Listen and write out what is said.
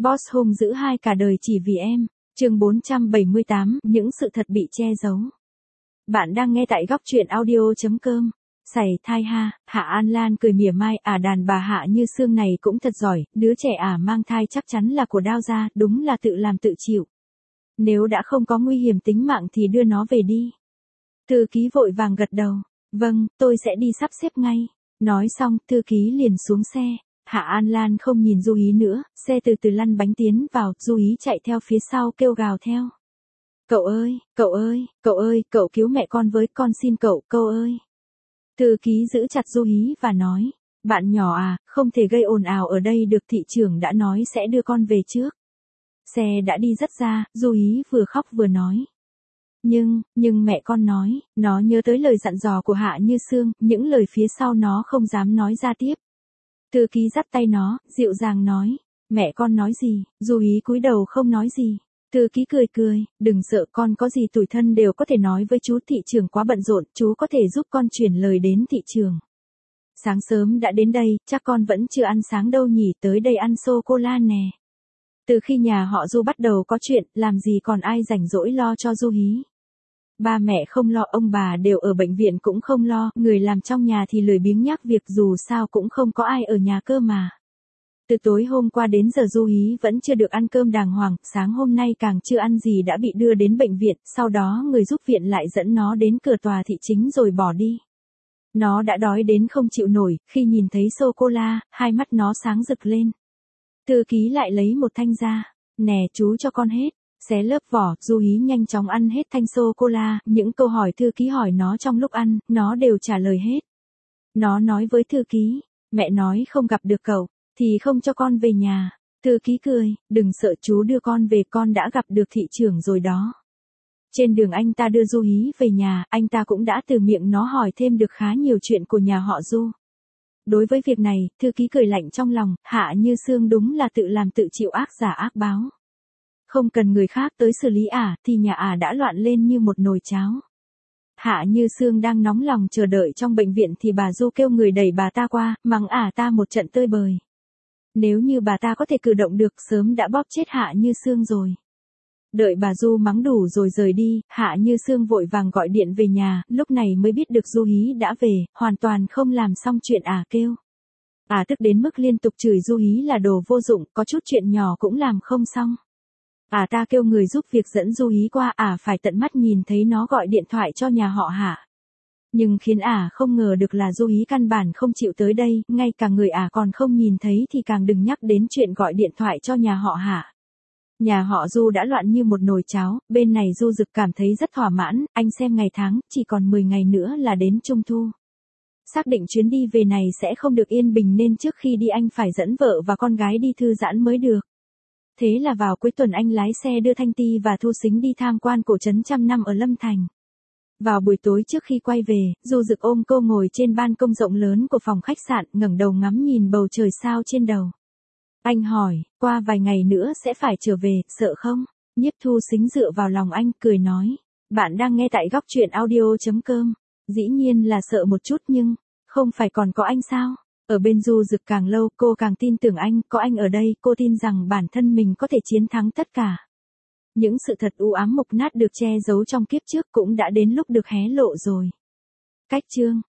Boss hung dữ hai cả đời chỉ vì em. Chương 478, những sự thật bị che giấu. Bạn đang nghe tại góc truyện audio.com. Sảy thai ha, Hạ An Lan cười mỉa mai, đàn bà Hạ Như Sương này cũng thật giỏi, đứa trẻ mang thai chắc chắn là của Đao gia, đúng là tự làm tự chịu. Nếu đã không có nguy hiểm tính mạng thì đưa nó về đi. Thư ký vội vàng gật đầu, vâng, tôi sẽ đi sắp xếp ngay. Nói xong, thư ký liền xuống xe. Hạ An Lan không nhìn Du Ý nữa, xe từ từ lăn bánh tiến vào, Du Ý chạy theo phía sau kêu gào theo. Cậu ơi, cậu ơi, cậu ơi, cậu cứu mẹ con với, con xin cậu, cậu ơi. Thư ký giữ chặt Du Ý và nói, bạn nhỏ không thể gây ồn ào ở đây được, thị trưởng đã nói sẽ đưa con về trước. Xe đã đi rất xa, Du Ý vừa khóc vừa nói. Nhưng mẹ con nói, nó nhớ tới lời dặn dò của Hạ Như Sương, những lời phía sau nó không dám nói ra tiếp. Thư ký dắt tay nó, dịu dàng nói, mẹ con nói gì, Du Ý cúi đầu không nói gì. Thư ký cười, đừng sợ, con có gì tủi thân đều có thể nói với chú, thị trưởng quá bận rộn, chú có thể giúp con chuyển lời đến thị trường. Sáng sớm đã đến đây, chắc con vẫn chưa ăn sáng đâu nhỉ, tới đây ăn sô-cô-la nè. Từ khi nhà họ Du bắt đầu có chuyện, làm gì còn ai rảnh rỗi lo cho Du Ý. Ba mẹ không lo, ông bà đều ở bệnh viện cũng không lo, người làm trong nhà thì lười biếng nhác việc, dù sao cũng không có ai ở nhà cơ mà. Từ tối hôm qua đến giờ Du Ý vẫn chưa được ăn cơm đàng hoàng, sáng hôm nay càng chưa ăn gì đã bị đưa đến bệnh viện, sau đó người giúp viện lại dẫn nó đến cửa tòa thị chính rồi bỏ đi. Nó đã đói đến không chịu nổi, khi nhìn thấy sô-cô-la, hai mắt nó sáng rực lên. Thư ký lại lấy một thanh ra, nè chú cho con hết. Xé lớp vỏ, Du Ý nhanh chóng ăn hết thanh sô-cô-la, những câu hỏi thư ký hỏi nó trong lúc ăn, nó đều trả lời hết. Nó nói với thư ký, mẹ nói không gặp được cậu, thì không cho con về nhà. Thư ký cười, đừng sợ chú đưa con về, con đã gặp được thị trưởng rồi đó. Trên đường anh ta đưa Du Ý về nhà, anh ta cũng đã từ miệng nó hỏi thêm được khá nhiều chuyện của nhà họ Du. Đối với việc này, thư ký cười lạnh trong lòng, Hạ Như Sương đúng là tự làm tự chịu, ác giả ác báo. Không cần người khác tới xử lý thì nhà đã loạn lên như một nồi cháo. Hạ Như Sương đang nóng lòng chờ đợi trong bệnh viện thì bà Du kêu người đẩy bà ta qua, mắng ta một trận tơi bời. Nếu như bà ta có thể cử động được sớm đã bóp chết Hạ Như Sương rồi. Đợi bà Du mắng đủ rồi rời đi, Hạ Như Sương vội vàng gọi điện về nhà, lúc này mới biết được Du Ý đã về, hoàn toàn không làm xong chuyện kêu. Tức đến mức liên tục chửi Du Ý là đồ vô dụng, có chút chuyện nhỏ cũng làm không xong. Ta kêu người giúp việc dẫn Du Ý qua, phải tận mắt nhìn thấy nó gọi điện thoại cho nhà họ Hạ. Nhưng khiến không ngờ được là Du Ý căn bản không chịu tới đây, ngay cả người còn không nhìn thấy thì càng đừng nhắc đến chuyện gọi điện thoại cho nhà họ Hạ. Nhà họ Du đã loạn như một nồi cháo, bên này Du Dực cảm thấy rất thỏa mãn, anh xem ngày tháng, chỉ còn 10 ngày nữa là đến Trung Thu. Xác định chuyến đi về này sẽ không được yên bình nên trước khi đi anh phải dẫn vợ và con gái đi thư giãn mới được. Thế là vào cuối tuần anh lái xe đưa Thanh Ti và Thu Sính đi tham quan cổ trấn trăm năm ở Lâm Thành. Vào buổi tối trước khi quay về, Du Dực ôm cô ngồi trên ban công rộng lớn của phòng khách sạn, ngẩng đầu ngắm nhìn bầu trời sao trên đầu. Anh hỏi, qua vài ngày nữa sẽ phải trở về, sợ không? Nhiếp Thu Sính dựa vào lòng anh, cười nói. Bạn đang nghe tại góc truyện audio.com. Dĩ nhiên là sợ một chút nhưng, không phải còn có anh sao? Ở bên Du Dực càng lâu, cô càng tin tưởng anh, có anh ở đây, cô tin rằng bản thân mình có thể chiến thắng tất cả. Những sự thật u ám mục nát được che giấu trong kiếp trước cũng đã đến lúc được hé lộ rồi. Cách chương